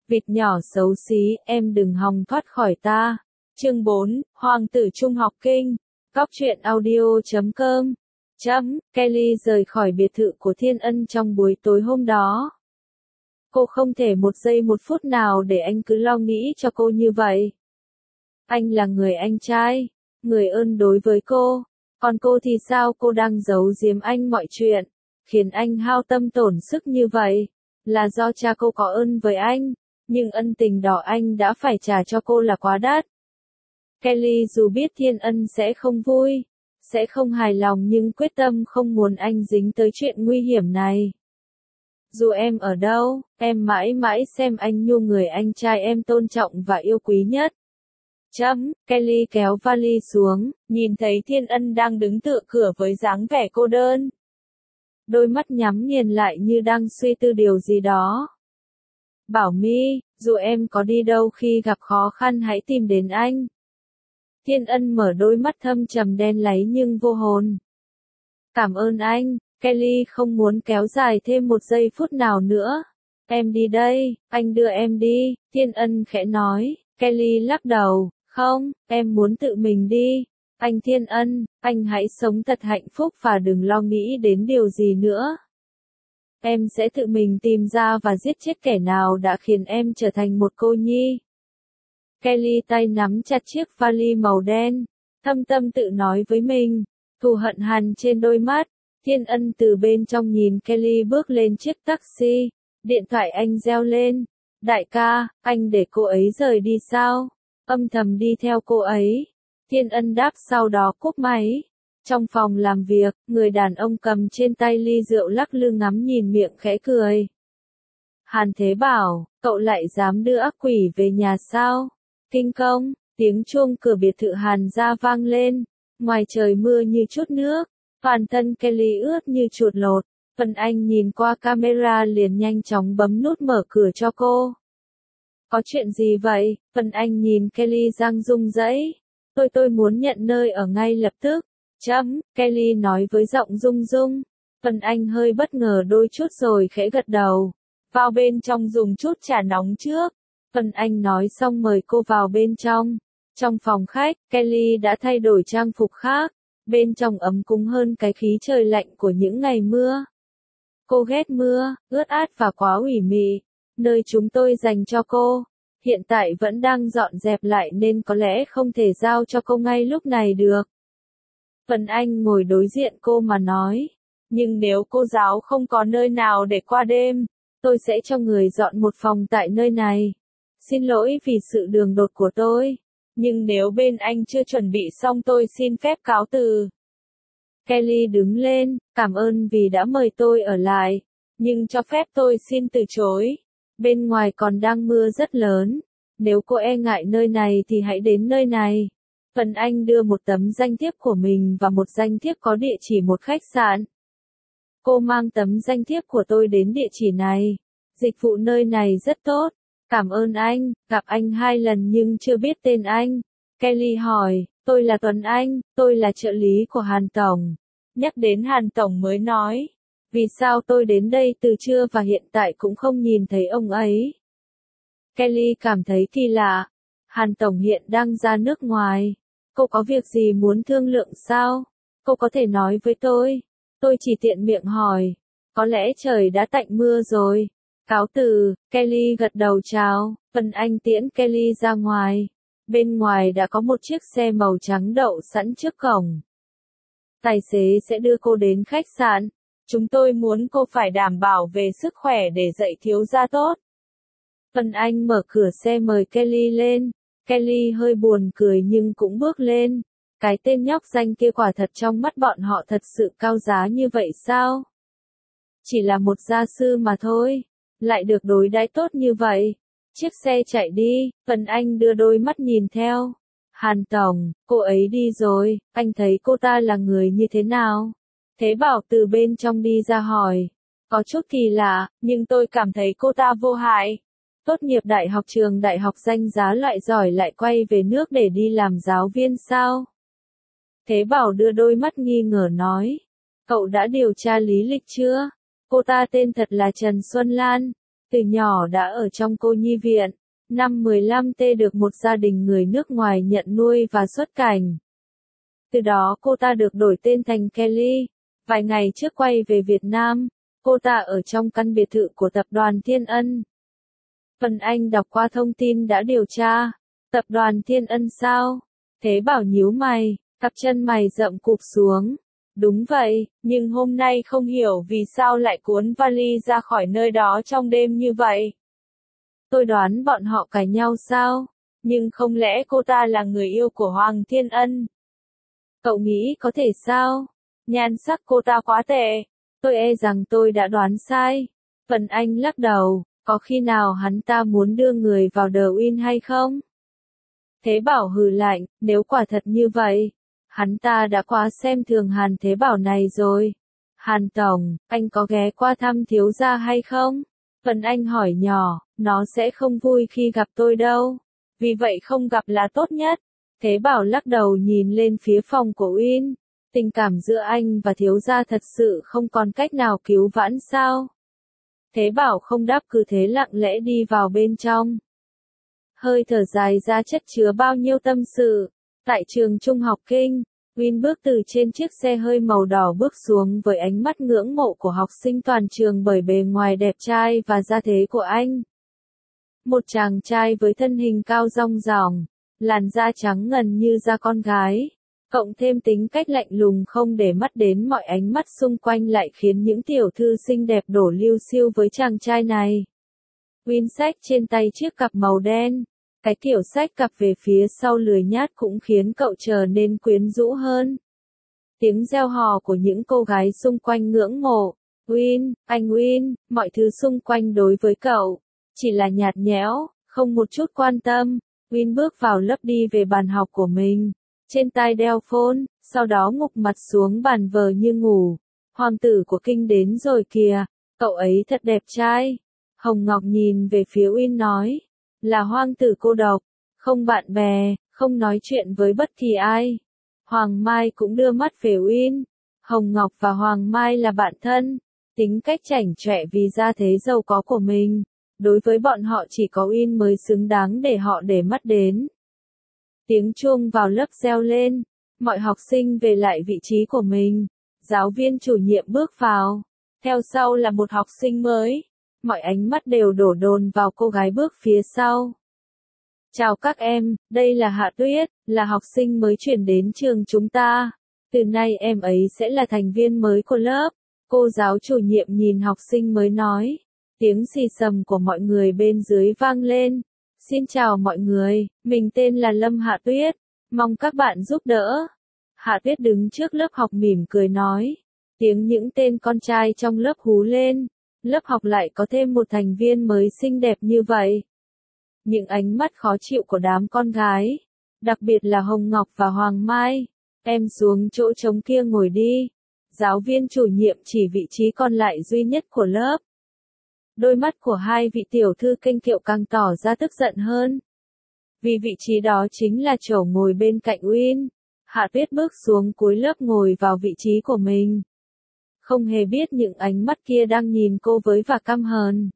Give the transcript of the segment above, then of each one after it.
Vịt nhỏ xấu xí, em đừng hòng thoát khỏi ta. Chương 4, Hoàng tử Trung học kinh. Cóc truyện audio.com. Kelly rời khỏi biệt thự của Thiên Ân trong buổi tối hôm đó. Cô không thể một giây một phút nào để anh cứ lo nghĩ cho cô như vậy. Anh là người anh trai, người ơn đối với cô. Còn cô thì sao? Cô đang giấu giếm anh mọi chuyện, khiến anh hao tâm tổn sức như vậy. Là do cha cô có ơn với anh, nhưng ân tình đó anh đã phải trả cho cô là quá đắt. Kelly dù biết Thiên Ân sẽ không vui, sẽ không hài lòng nhưng quyết tâm không muốn anh dính tới chuyện nguy hiểm này. Dù em ở đâu, em mãi mãi xem anh như người anh trai em tôn trọng và yêu quý nhất. Kelly kéo vali xuống, nhìn thấy Thiên Ân đang đứng tựa cửa với dáng vẻ cô đơn. Đôi mắt nhắm nghiền lại như đang suy tư điều gì đó. Bảo My, dù em có đi đâu khi gặp khó khăn hãy tìm đến anh. Thiên Ân mở đôi mắt thâm trầm đen láy nhưng vô hồn. Cảm ơn anh, Kelly không muốn kéo dài thêm một giây phút nào nữa. Em đi đây, anh đưa em đi, Thiên Ân khẽ nói. Kelly lắc đầu, không, em muốn tự mình đi. Anh Thiên Ân, anh hãy sống thật hạnh phúc và đừng lo nghĩ đến điều gì nữa. Em sẽ tự mình tìm ra và giết chết kẻ nào đã khiến em trở thành một cô nhi. Kelly tay nắm chặt chiếc vali màu đen, thâm tâm tự nói với mình, thù hận hằn trên đôi mắt. Thiên Ân từ bên trong nhìn Kelly bước lên chiếc taxi, điện thoại anh reo lên. Đại ca, anh để cô ấy rời đi sao? Âm thầm đi theo cô ấy. Thiên Ân đáp sau đó cúp máy. Trong phòng làm việc, người đàn ông cầm trên tay ly rượu lắc lư ngắm nhìn miệng khẽ cười. Hàn Thế Bảo, cậu lại dám đưa ác quỷ về nhà sao? Kinh công, tiếng chuông cửa biệt thự Hàn gia vang lên. Ngoài trời mưa như chút nước, toàn thân Kelly ướt như chuột lột. Vân Anh nhìn qua camera liền nhanh chóng bấm nút mở cửa cho cô. Có chuyện gì vậy? Vân Anh nhìn Kelly răng rung rẩy. Tôi muốn nhận nơi ở ngay lập tức. Kelly nói với giọng rung rung. Vân Anh hơi bất ngờ đôi chút rồi khẽ gật đầu. Vào bên trong dùng chút trà nóng trước. Vân Anh nói xong mời cô vào bên trong. Trong phòng khách, Kelly đã thay đổi trang phục khác. Bên trong ấm cúng hơn cái khí trời lạnh của những ngày mưa. Cô ghét mưa, ướt át và quá ủy mị. Nơi chúng tôi dành cho cô, hiện tại vẫn đang dọn dẹp lại nên có lẽ không thể giao cho cô ngay lúc này được. Vân Anh ngồi đối diện cô mà nói. Nhưng nếu cô giáo không có nơi nào để qua đêm, tôi sẽ cho người dọn một phòng tại nơi này. Xin lỗi vì sự đường đột của tôi. Nhưng nếu bên anh chưa chuẩn bị xong tôi xin phép cáo từ. Kelly đứng lên, cảm ơn vì đã mời tôi ở lại. Nhưng cho phép tôi xin từ chối. Bên ngoài còn đang mưa rất lớn. Nếu cô e ngại nơi này thì hãy đến nơi này. Vân Anh đưa một tấm danh thiếp của mình và một danh thiếp có địa chỉ một khách sạn. Cô mang tấm danh thiếp của tôi đến địa chỉ này. Dịch vụ nơi này rất tốt. Cảm ơn anh, gặp anh 2 lần nhưng chưa biết tên anh. Kelly hỏi, tôi là Tuấn Anh, tôi là trợ lý của Hàn Tổng. Nhắc đến Hàn Tổng mới nói. Vì sao tôi đến đây từ trưa và hiện tại cũng không nhìn thấy ông ấy? Kelly cảm thấy kỳ lạ. Hàn Tổng hiện đang ra nước ngoài. Cô có việc gì muốn thương lượng sao? Cô có thể nói với tôi. Tôi chỉ tiện miệng hỏi. Có lẽ trời đã tạnh mưa rồi. Cáo từ, Kelly gật đầu chào. Vân Anh tiễn Kelly ra ngoài. Bên ngoài đã có một chiếc xe màu trắng đậu sẵn trước cổng. Tài xế sẽ đưa cô đến khách sạn. Chúng tôi muốn cô phải đảm bảo về sức khỏe để dạy thiếu gia tốt. Vân Anh mở cửa xe mời Kelly lên. Kelly hơi buồn cười nhưng cũng bước lên. Cái tên nhóc danh kia quả thật trong mắt bọn họ thật sự cao giá như vậy sao? Chỉ là một gia sư mà thôi. Lại được đối đãi tốt như vậy. Chiếc xe chạy đi, Vân Anh đưa đôi mắt nhìn theo. Hàn Tổng, cô ấy đi rồi, anh thấy cô ta là người như thế nào? Thế Bảo từ bên trong đi ra hỏi. Có chút kỳ lạ, nhưng tôi cảm thấy cô ta vô hại. Tốt nghiệp đại học trường đại học danh giá loại giỏi lại quay về nước để đi làm giáo viên sao? Thế Bảo đưa đôi mắt nghi ngờ nói. Cậu đã điều tra lý lịch chưa? Cô ta tên thật là Trần Xuân Lan. Từ nhỏ đã ở trong cô nhi viện, năm 15T được một gia đình người nước ngoài nhận nuôi và xuất cảnh. Từ đó cô ta được đổi tên thành Kelly. Vài ngày trước quay về Việt Nam, cô ta ở trong căn biệt thự của tập đoàn Thiên Ân. Phần Anh đọc qua thông tin đã điều tra. Tập đoàn Thiên Ân sao? Thế Bảo nhíu mày, cặp chân mày rậm cụp xuống. Đúng vậy, nhưng hôm nay không hiểu vì sao lại cuốn vali ra khỏi nơi đó trong đêm như vậy. Tôi đoán bọn họ cãi nhau sao? Nhưng không lẽ cô ta là người yêu của Hoàng Thiên Ân? Cậu nghĩ có thể sao? Nhan sắc cô ta quá tệ. Tôi e rằng tôi đã đoán sai. Phần Anh lắc đầu, có khi nào hắn ta muốn đưa người vào The Win hay không? Thế Bảo hừ lạnh, nếu quả thật như vậy, hắn ta đã quá xem thường Hàn Thế Bảo này rồi. Hàn Tổng, anh có ghé qua thăm thiếu gia hay không? Phần Anh hỏi nhỏ, nó sẽ không vui khi gặp tôi đâu. Vì vậy không gặp là tốt nhất. Thế Bảo lắc đầu nhìn lên phía phòng của Uyên. Tình cảm giữa anh và thiếu gia thật sự không còn cách nào cứu vãn sao? Thế Bảo không đáp, cứ thế lặng lẽ đi vào bên trong. Hơi thở dài ra chất chứa bao nhiêu tâm sự. Tại trường trung học Kinh, Uyên bước từ trên chiếc xe hơi màu đỏ bước xuống với ánh mắt ngưỡng mộ của học sinh toàn trường bởi bề ngoài đẹp trai và gia thế của anh. Một chàng trai với thân hình cao dong dỏng, làn da trắng ngần như da con gái, cộng thêm tính cách lạnh lùng không để mắt đến mọi ánh mắt xung quanh lại khiến những tiểu thư xinh đẹp đổ liêu xiêu với chàng trai này. Uyên xách trên tay chiếc cặp màu đen, cái kiểu xách cặp về phía sau lười nhác cũng khiến cậu trở nên quyến rũ hơn. Tiếng reo hò của những cô gái xung quanh ngưỡng mộ. Uyên, anh Uyên, mọi thứ xung quanh đối với cậu chỉ là nhạt nhẽo, không một chút quan tâm. Uyên bước vào lớp đi về bàn học của mình, trên tai đeo phone, sau đó ngục mặt xuống bàn vờ như ngủ. Hoàng tử của Kinh đến rồi kìa, cậu ấy thật đẹp trai. Hồng Ngọc nhìn về phía Uyên nói, là hoàng tử cô độc, không bạn bè, không nói chuyện với bất kỳ ai. Hoàng Mai cũng đưa mắt về Uyên. Hồng Ngọc và Hoàng Mai là bạn thân, tính cách chảnh chọe vì gia thế giàu có của mình. Đối với bọn họ chỉ có Uyên mới xứng đáng để họ để mắt đến. Tiếng chuông vào lớp reo lên, mọi học sinh về lại vị trí của mình. Giáo viên chủ nhiệm bước vào, theo sau là một học sinh mới. Mọi ánh mắt đều đổ dồn vào cô gái bước phía sau. Chào các em, đây là Hạ Tuyết, là học sinh mới chuyển đến trường chúng ta. Từ nay em ấy sẽ là thành viên mới của lớp. Cô giáo chủ nhiệm nhìn học sinh mới nói. Tiếng xì xầm của mọi người bên dưới vang lên. Xin chào mọi người, mình tên là Lâm Hạ Tuyết, mong các bạn giúp đỡ. Hạ Tuyết đứng trước lớp học mỉm cười nói. Tiếng những tên con trai trong lớp hú lên. Lớp học lại có thêm một thành viên mới xinh đẹp như vậy. Những ánh mắt khó chịu của đám con gái, đặc biệt là Hồng Ngọc và Hoàng Mai. Em xuống chỗ trống kia ngồi đi. Giáo viên chủ nhiệm chỉ vị trí còn lại duy nhất của lớp. Đôi mắt của hai vị tiểu thư kênh kiệu càng tỏ ra tức giận hơn. Vì vị trí đó chính là chỗ ngồi bên cạnh Uyên. Hạ Tuyết bước xuống cuối lớp ngồi vào vị trí của mình. Không hề biết những ánh mắt kia đang nhìn cô với vẻ căm hờn.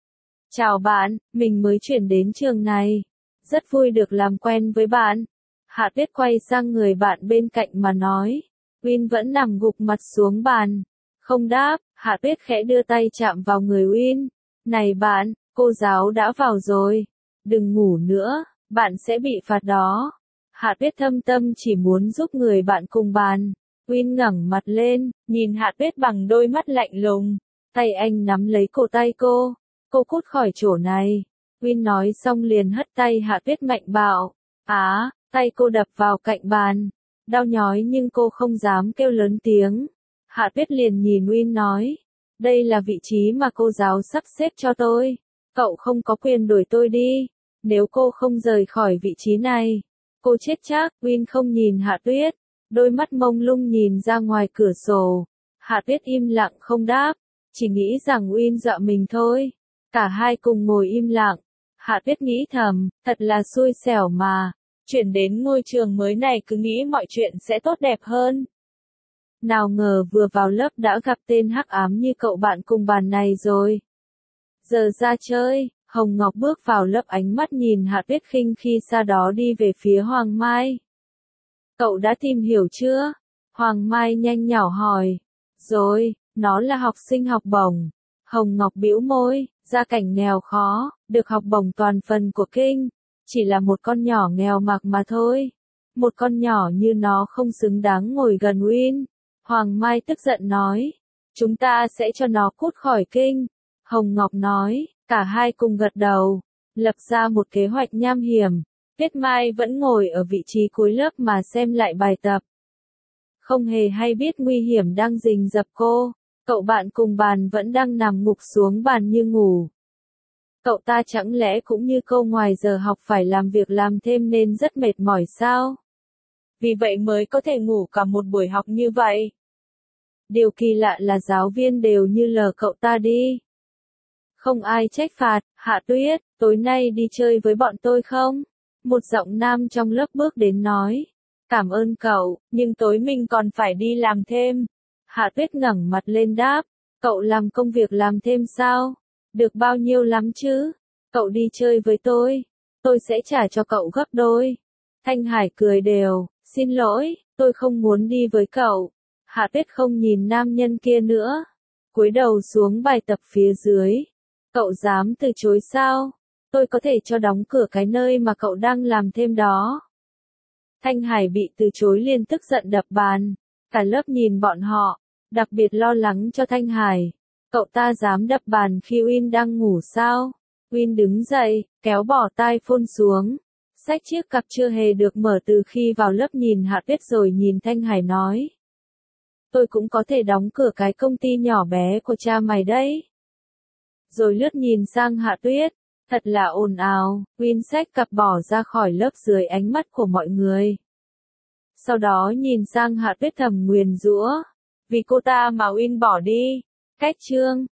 Chào bạn, mình mới chuyển đến trường này. Rất vui được làm quen với bạn. Hạ Tuyết quay sang người bạn bên cạnh mà nói. Uyên vẫn nằm gục mặt xuống bàn. Không đáp, Hạ Tuyết khẽ đưa tay chạm vào người Uyên. Này bạn, cô giáo đã vào rồi. Đừng ngủ nữa, bạn sẽ bị phạt đó. Hạ Tuyết thâm tâm chỉ muốn giúp người bạn cùng bàn. Uyên ngẩng mặt lên, nhìn Hạ Tuyết bằng đôi mắt lạnh lùng. Tay anh nắm lấy cổ tay cô. Cô cút khỏi chỗ này. Uyên nói xong liền hất tay Hạ Tuyết mạnh bạo. Tay cô đập vào cạnh bàn. Đau nhói nhưng cô không dám kêu lớn tiếng. Hạ Tuyết liền nhìn Uyên nói. Đây là vị trí mà cô giáo sắp xếp cho tôi. Cậu không có quyền đuổi tôi đi. Nếu cô không rời khỏi vị trí này, cô chết chắc. Uyên không nhìn Hạ Tuyết. Đôi mắt mông lung nhìn ra ngoài cửa sổ. Hạ Tuyết im lặng không đáp. Chỉ nghĩ rằng Uyên dọa mình thôi. Cả hai cùng ngồi im lặng. Hạ Tuyết nghĩ thầm, thật là xui xẻo mà. Chuyển đến ngôi trường mới này cứ nghĩ mọi chuyện sẽ tốt đẹp hơn. Nào ngờ vừa vào lớp đã gặp tên hắc ám như cậu bạn cùng bàn này rồi. Giờ ra chơi, Hồng Ngọc bước vào lớp ánh mắt nhìn Hạ Tuyết khinh khi sau đó đi về phía Hoàng Mai. Cậu đã tìm hiểu chưa? Hoàng Mai nhanh nhỏ hỏi. Rồi, nó là học sinh học bổng. Hồng Ngọc bĩu môi, gia cảnh nghèo khó, được học bổng toàn phần của kinh. Chỉ là một con nhỏ nghèo mặc mà thôi. Một con nhỏ như nó không xứng đáng ngồi gần Uyên. Hoàng Mai tức giận nói. Chúng ta sẽ cho nó cút khỏi kinh. Hồng Ngọc nói, cả hai cùng gật đầu, lập ra một kế hoạch nham hiểm. Tuyết Mai vẫn ngồi ở vị trí cuối lớp mà xem lại bài tập. Không hề hay biết nguy hiểm đang rình rập cô, cậu bạn cùng bàn vẫn đang nằm ngục xuống bàn như ngủ. Cậu ta chẳng lẽ cũng như cô ngoài giờ học phải làm việc làm thêm nên rất mệt mỏi sao? Vì vậy mới có thể ngủ cả một buổi học như vậy. Điều kỳ lạ là giáo viên đều như lờ cậu ta đi. Không ai trách phạt. Hạ Tuyết, tối nay đi chơi với bọn tôi không? Một giọng nam trong lớp bước đến nói. Cảm ơn cậu, nhưng tối mình còn phải đi làm thêm. Hạ Tuyết ngẩng mặt lên đáp. Cậu làm công việc làm thêm sao? Được bao nhiêu lắm chứ? Cậu đi chơi với tôi sẽ trả cho cậu gấp đôi. Thanh Hải cười đều, xin lỗi, tôi không muốn đi với cậu. Hạ Tuyết không nhìn nam nhân kia nữa. Cúi đầu xuống bài tập phía dưới. Cậu dám từ chối sao? Tôi có thể cho đóng cửa cái nơi mà cậu đang làm thêm đó. Thanh Hải bị từ chối liền tức giận đập bàn. Cả lớp nhìn bọn họ, đặc biệt lo lắng cho Thanh Hải. Cậu ta dám đập bàn khi Uyên đang ngủ sao? Uyên đứng dậy, kéo bỏ tai phone xuống. Xách chiếc cặp chưa hề được mở từ khi vào lớp nhìn Hạ Tuyết rồi nhìn Thanh Hải nói. Tôi cũng có thể đóng cửa cái công ty nhỏ bé của cha mày đấy. Rồi lướt nhìn sang Hạ Tuyết. Thật là ồn ào, Uyên xách cặp bỏ ra khỏi lớp dưới ánh mắt của mọi người. Sau đó nhìn sang Hạ Tuyết thầm nguyền rủa. Vì cô ta mà Uyên bỏ đi. Cách chương